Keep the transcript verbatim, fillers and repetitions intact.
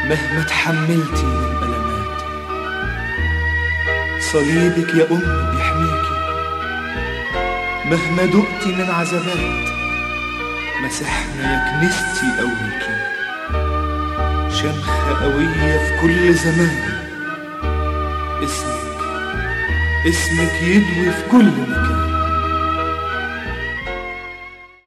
مهما تحملتي من ألمات، صليبك يا أم بيحميكي. مهما دقتي من عذابات، مسحنا يا كنيستي قويكي. شمخة قوية في كل زمان، اسمك اسمك يدوي في كل مكان.